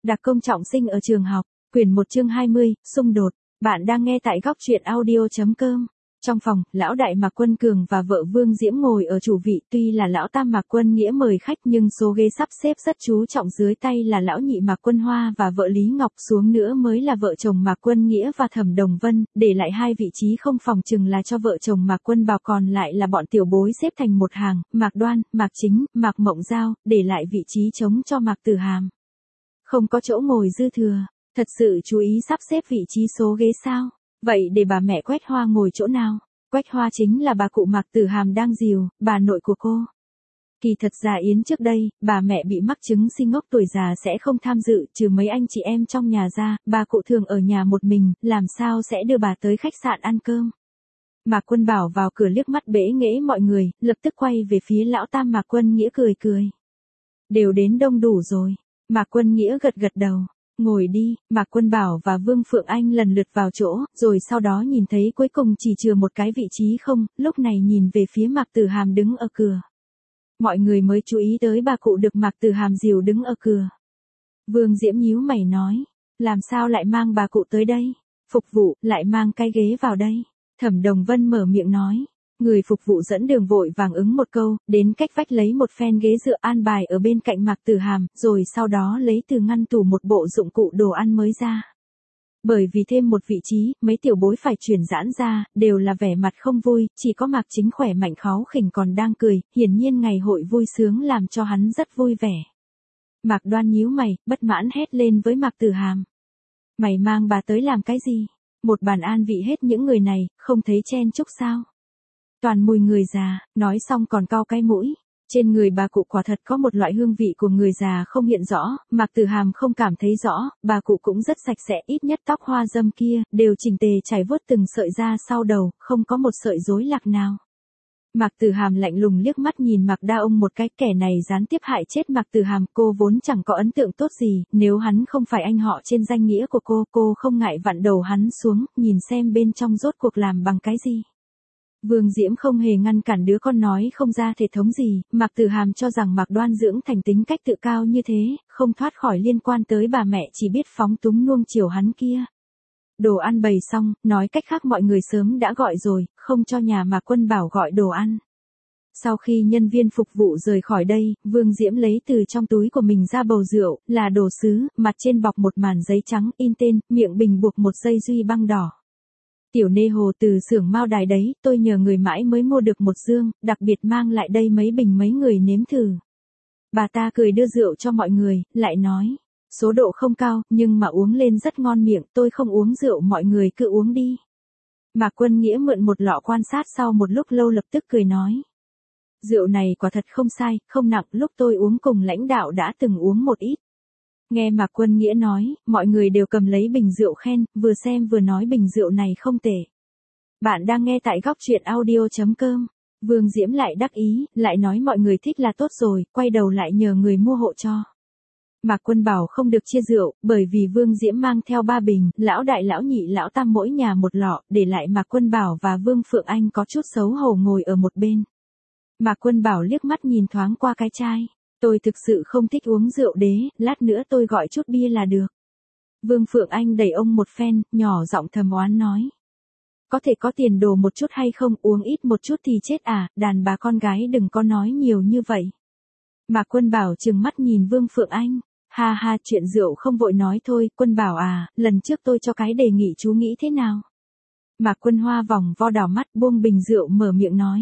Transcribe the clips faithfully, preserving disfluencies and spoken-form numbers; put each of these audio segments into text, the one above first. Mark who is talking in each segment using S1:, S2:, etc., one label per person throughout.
S1: Đặc công trọng sinh ở trường học, quyển một chương hai mươi, xung đột. Bạn đang nghe tại góc truyện audio.com. Trong phòng, lão đại Mạc Quân Cường và vợ Vương Diễm ngồi ở chủ vị, tuy là lão tam Mạc Quân Nghĩa mời khách nhưng số ghế sắp xếp rất chú trọng, dưới tay là lão nhị Mạc Quân Hoa và vợ Lý Ngọc, xuống nữa mới là vợ chồng Mạc Quân Nghĩa và Thẩm Đồng Vân, để lại hai vị trí không, phòng chừng là cho vợ chồng Mạc Quân Bảo, còn lại là bọn tiểu bối xếp thành một hàng, Mạc Đoan, Mạc Chính, Mạc Mộng Giao, để lại vị trí trống cho Mạc Tử Hàm. Không có chỗ ngồi dư thừa, thật sự chú ý sắp xếp vị trí số ghế sao? Vậy để bà mẹ Quách Hoa ngồi chỗ nào? Quách Hoa chính là bà cụ Mạc Tử Hàm đang dìu, bà nội của cô. Kỳ thật ra Yến trước đây, bà mẹ bị mắc chứng sinh ngốc tuổi già sẽ không tham dự, trừ mấy anh chị em trong nhà ra, bà cụ thường ở nhà một mình, làm sao sẽ đưa bà tới khách sạn ăn cơm. Mạc Quân Bảo vào cửa liếc mắt bẽ nghễ mọi người, lập tức quay về phía lão tam Mạc Quân Nghĩa cười cười. Đều đến đông đủ rồi. Mạc Quân Nghĩa gật gật đầu. Ngồi đi. Mạc Quân Bảo và Vương Phượng Anh lần lượt vào chỗ, rồi sau đó nhìn thấy cuối cùng chỉ chừa một cái vị trí không, lúc này nhìn về phía Mạc Tử Hàm đứng ở cửa. Mọi người mới chú ý tới bà cụ được Mạc Tử Hàm dìu đứng ở cửa. Vương Diễm nhíu mày nói, làm sao lại mang bà cụ tới đây? Phục vụ, lại mang cái ghế vào đây. Thẩm Đồng Vân mở miệng nói. Người phục vụ dẫn đường vội vàng ứng một câu, đến cách vách lấy một phen ghế dựa an bài ở bên cạnh Mạc Tử Hàm, rồi sau đó lấy từ ngăn tủ một bộ dụng cụ đồ ăn mới ra. Bởi vì thêm một vị trí, mấy tiểu bối phải chuyển giãn ra, đều là vẻ mặt không vui, chỉ có Mạc Chính khỏe mạnh kháu khỉnh còn đang cười, hiển nhiên ngày hội vui sướng làm cho hắn rất vui vẻ. Mạc Đoan nhíu mày, bất mãn hét lên với Mạc Tử Hàm. Mày mang bà tới làm cái gì? Một bàn an vị hết những người này, không thấy chen chúc sao? Toàn mùi người già, nói xong còn cau cái mũi. Trên người bà cụ quả thật có một loại hương vị của người già không hiện rõ, Mạc Tử Hàm không cảm thấy rõ, bà cụ cũng rất sạch sẽ, ít nhất tóc hoa dâm kia, đều chỉnh tề chảy vuốt từng sợi da sau đầu, không có một sợi rối lạc nào. Mạc Tử Hàm lạnh lùng liếc mắt nhìn Mạc Đa Ông một cái, kẻ này gián tiếp hại chết Mạc Tử Hàm, cô vốn chẳng có ấn tượng tốt gì, nếu hắn không phải anh họ trên danh nghĩa của cô, cô không ngại vặn đầu hắn xuống, nhìn xem bên trong rốt cuộc làm bằng cái gì. Vương Diễm không hề ngăn cản đứa con nói không ra thể thống gì, Mạc Tử Hàm cho rằng Mạc Đoan dưỡng thành tính cách tự cao như thế, không thoát khỏi liên quan tới bà mẹ chỉ biết phóng túng nuông chiều hắn kia. Đồ ăn bày xong, nói cách khác mọi người sớm đã gọi rồi, không cho nhà Mạc Quân Bảo gọi đồ ăn. Sau khi nhân viên phục vụ rời khỏi đây, Vương Diễm lấy từ trong túi của mình ra bầu rượu, là đồ sứ, mặt trên bọc một màn giấy trắng in tên, miệng bình buộc một dây duy băng đỏ. Tiểu nê hồ từ xưởng Mao Đài đấy, tôi nhờ người mãi mới mua được một dương, đặc biệt mang lại đây mấy bình mấy người nếm thử. Bà ta cười đưa rượu cho mọi người, lại nói, số độ không cao, nhưng mà uống lên rất ngon miệng, tôi không uống rượu, mọi người cứ uống đi. Mạc Quân Nghĩa mượn một lọ quan sát sau một lúc lâu lập tức cười nói. Rượu này quả thật không sai, không nặng, lúc tôi uống cùng lãnh đạo đã từng uống một ít. Nghe Mạc Quân Nghĩa nói, mọi người đều cầm lấy bình rượu khen, vừa xem vừa nói bình rượu này không tệ. Bạn đang nghe tại góc truyện audio.com. Vương Diễm lại đắc ý, lại nói mọi người thích là tốt rồi, quay đầu lại nhờ người mua hộ cho. Mạc Quân Bảo không được chia rượu, bởi vì Vương Diễm mang theo ba bình, lão đại lão nhị lão tam mỗi nhà một lọ, để lại Mạc Quân Bảo và Vương Phượng Anh có chút xấu hổ ngồi ở một bên. Mạc Quân Bảo liếc mắt nhìn thoáng qua cái chai. Tôi thực sự không thích uống rượu đế, lát nữa tôi gọi chút bia là được. Vương Phượng Anh đẩy ông một phen, nhỏ giọng thầm oán nói. Có thể có tiền đồ một chút hay không, uống ít một chút thì chết à, đàn bà con gái đừng có nói nhiều như vậy. Mạc Quân Bảo trừng mắt nhìn Vương Phượng Anh. Ha ha, chuyện rượu không vội nói thôi, Quân Bảo à, lần trước tôi cho cái đề nghị chú nghĩ thế nào? Mạc Quân Hoa vòng vo đảo mắt buông bình rượu mở miệng nói.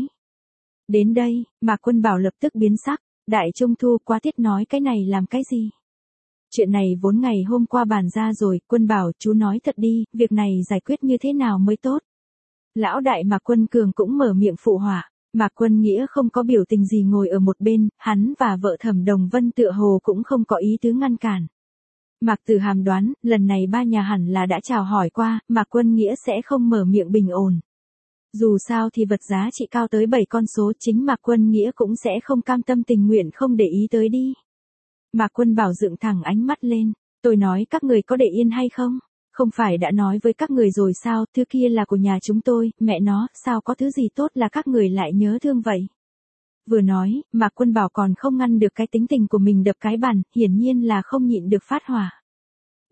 S1: Đến đây, Mạc Quân Bảo lập tức biến sắc. Đại Trung Thu quá tiết nói cái này làm cái gì? Chuyện này vốn ngày hôm qua bàn ra rồi, Quân Bảo chú nói thật đi, việc này giải quyết như thế nào mới tốt? Lão đại Mạc Quân Cường cũng mở miệng phụ họa, Mạc Quân Nghĩa không có biểu tình gì ngồi ở một bên, hắn và vợ Thẩm Đồng Vân tựa hồ cũng không có ý tứ ngăn cản. Mạc Tử Hàm đoán, lần này ba nhà hẳn là đã chào hỏi qua, Mạc Quân Nghĩa sẽ không mở miệng bình ổn. Dù sao thì vật giá trị cao tới bảy con số, chính Mạc Quân Nghĩa cũng sẽ không cam tâm tình nguyện không để ý tới đi. Mạc Quân Bảo dựng thẳng ánh mắt lên, tôi nói các người có để yên hay không? Không phải đã nói với các người rồi sao, thứ kia là của nhà chúng tôi, mẹ nó, sao có thứ gì tốt là các người lại nhớ thương vậy? Vừa nói, Mạc Quân Bảo còn không ngăn được cái tính tình của mình đập cái bàn, hiển nhiên là không nhịn được phát hỏa.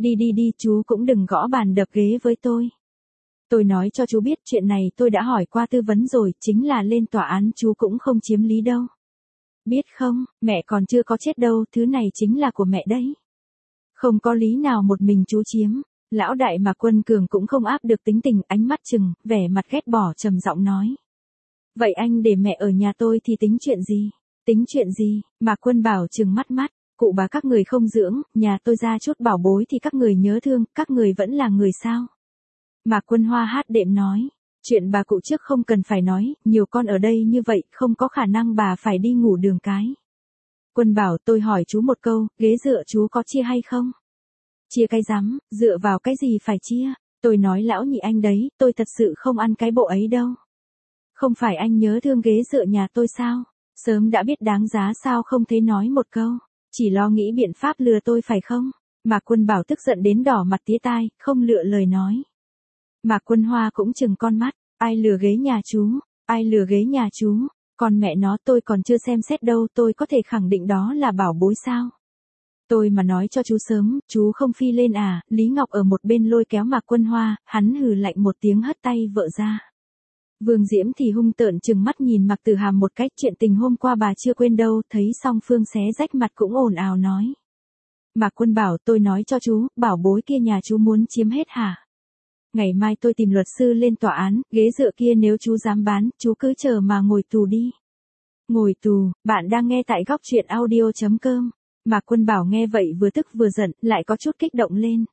S1: Đi đi đi, chú cũng đừng gõ bàn đập ghế với tôi. Tôi nói cho chú biết chuyện này tôi đã hỏi qua tư vấn rồi, chính là lên tòa án chú cũng không chiếm lý đâu. Biết không, mẹ còn chưa có chết đâu, thứ này chính là của mẹ đấy. Không có lý nào một mình chú chiếm. Lão đại Mạc Quân Cường cũng không áp được tính tình, ánh mắt trừng, vẻ mặt ghét bỏ trầm giọng nói. Vậy anh để mẹ ở nhà tôi thì tính chuyện gì? Tính chuyện gì? Mạc Quân Bảo trừng mắt mắt, cụ bà các người không dưỡng, nhà tôi ra chút bảo bối thì các người nhớ thương, các người vẫn là người sao? Mạc Quân Hoa hát đệm nói, chuyện bà cụ trước không cần phải nói, nhiều con ở đây như vậy, không có khả năng bà phải đi ngủ đường cái. Quân Bảo, tôi hỏi chú một câu, ghế dựa chú có chia hay không? Chia cái rắm, dựa vào cái gì phải chia? Tôi nói lão nhị anh đấy, tôi thật sự không ăn cái bộ ấy đâu. Không phải anh nhớ thương ghế dựa nhà tôi sao? Sớm đã biết đáng giá sao không thấy nói một câu, chỉ lo nghĩ biện pháp lừa tôi phải không? Mạc Quân Bảo tức giận đến đỏ mặt tía tai, không lựa lời nói. Mạc Quân Hoa cũng chừng con mắt, ai lừa ghế nhà chú, ai lừa ghế nhà chú, còn mẹ nó tôi còn chưa xem xét đâu, tôi có thể khẳng định đó là bảo bối sao? Tôi mà nói cho chú sớm, chú không phi lên à? Lý Ngọc ở một bên lôi kéo Mạc Quân Hoa, hắn hừ lạnh một tiếng hất tay vợ ra. Vương Diễm thì hung tợn trừng mắt nhìn Mạc Tử Hàm một cách, chuyện tình hôm qua bà chưa quên đâu, thấy song phương xé rách mặt cũng ồn ào nói. Mạc Quân Bảo, tôi nói cho chú, bảo bối kia nhà chú muốn chiếm hết hả? Ngày mai tôi tìm luật sư lên tòa án, ghế dựa kia nếu chú dám bán, chú cứ chờ mà ngồi tù đi. Ngồi tù, bạn đang nghe tại góc truyện audio chấm com. Mạc Quân Bảo nghe vậy vừa tức vừa giận, lại có chút kích động lên.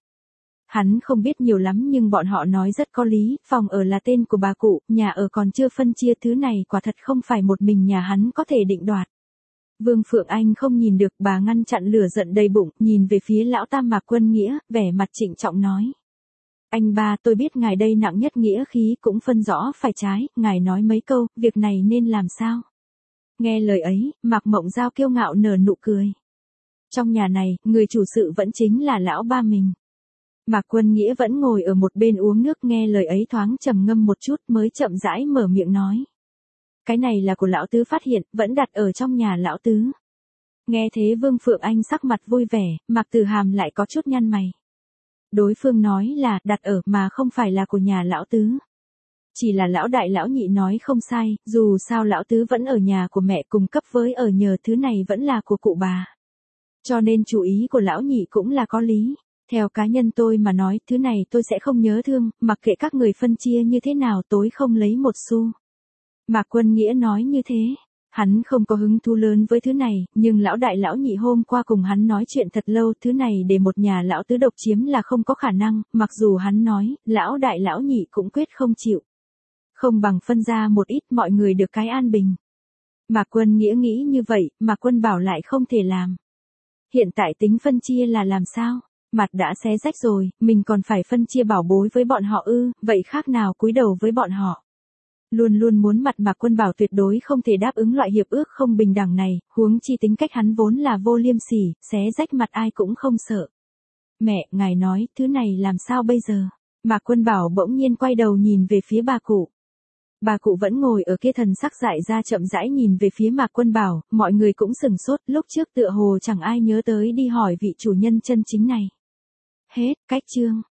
S1: Hắn không biết nhiều lắm nhưng bọn họ nói rất có lý, phòng ở là tên của bà cụ, nhà ở còn chưa phân chia, thứ này quả thật không phải một mình nhà hắn có thể định đoạt. Vương Phượng Anh không nhìn được, bà ngăn chặn lửa giận đầy bụng, nhìn về phía lão tam Mạc Quân Nghĩa, vẻ mặt trịnh trọng nói. Anh ba, tôi biết ngài đây nặng nhất nghĩa khí, cũng phân rõ phải trái, ngài nói mấy câu, việc này nên làm sao? Nghe lời ấy, Mạc Mộng Giao kiêu ngạo nở nụ cười. Trong nhà này, người chủ sự vẫn chính là lão ba mình. Mạc Quân Nghĩa vẫn ngồi ở một bên uống nước, nghe lời ấy thoáng trầm ngâm một chút mới chậm rãi mở miệng nói. Cái này là của lão tứ phát hiện, vẫn đặt ở trong nhà lão tứ. Nghe thế Vương Phượng Anh sắc mặt vui vẻ, Mạc Tử Hàm lại có chút nhăn mày. Đối phương nói là đặt ở mà không phải là của nhà lão tứ. Chỉ là lão đại lão nhị nói không sai, dù sao lão tứ vẫn ở nhà của mẹ, cùng cấp với ở nhờ, thứ này vẫn là của cụ bà. Cho nên chủ ý của lão nhị cũng là có lý. Theo cá nhân tôi mà nói, thứ này tôi sẽ không nhớ thương, mặc kệ các người phân chia như thế nào tôi không lấy một xu. Mạc Quân Nghĩa nói như thế. Hắn không có hứng thú lớn với thứ này, nhưng lão đại lão nhị hôm qua cùng hắn nói chuyện thật lâu, thứ này để một nhà lão tứ độc chiếm là không có khả năng, mặc dù hắn nói, lão đại lão nhị cũng quyết không chịu. Không bằng phân ra một ít, mọi người được cái an bình. Mạc Quân Nghĩa nghĩ như vậy, Mạc Quân Bảo lại không thể làm. Hiện tại tính phân chia là làm sao? Mặt đã xé rách rồi, mình còn phải phân chia bảo bối với bọn họ ư, vậy khác nào cúi đầu với bọn họ. Luôn luôn muốn mặt Mạc Quân Bảo tuyệt đối không thể đáp ứng loại hiệp ước không bình đẳng này, huống chi tính cách hắn vốn là vô liêm sỉ, xé rách mặt ai cũng không sợ. Mẹ, ngài nói, thứ này làm sao bây giờ? Mạc Quân Bảo bỗng nhiên quay đầu nhìn về phía bà cụ. Bà cụ vẫn ngồi ở kia, thần sắc dại ra chậm rãi nhìn về phía Mạc Quân Bảo, mọi người cũng sừng sốt, lúc trước tựa hồ chẳng ai nhớ tới đi hỏi vị chủ nhân chân chính này. Hết, cách chương.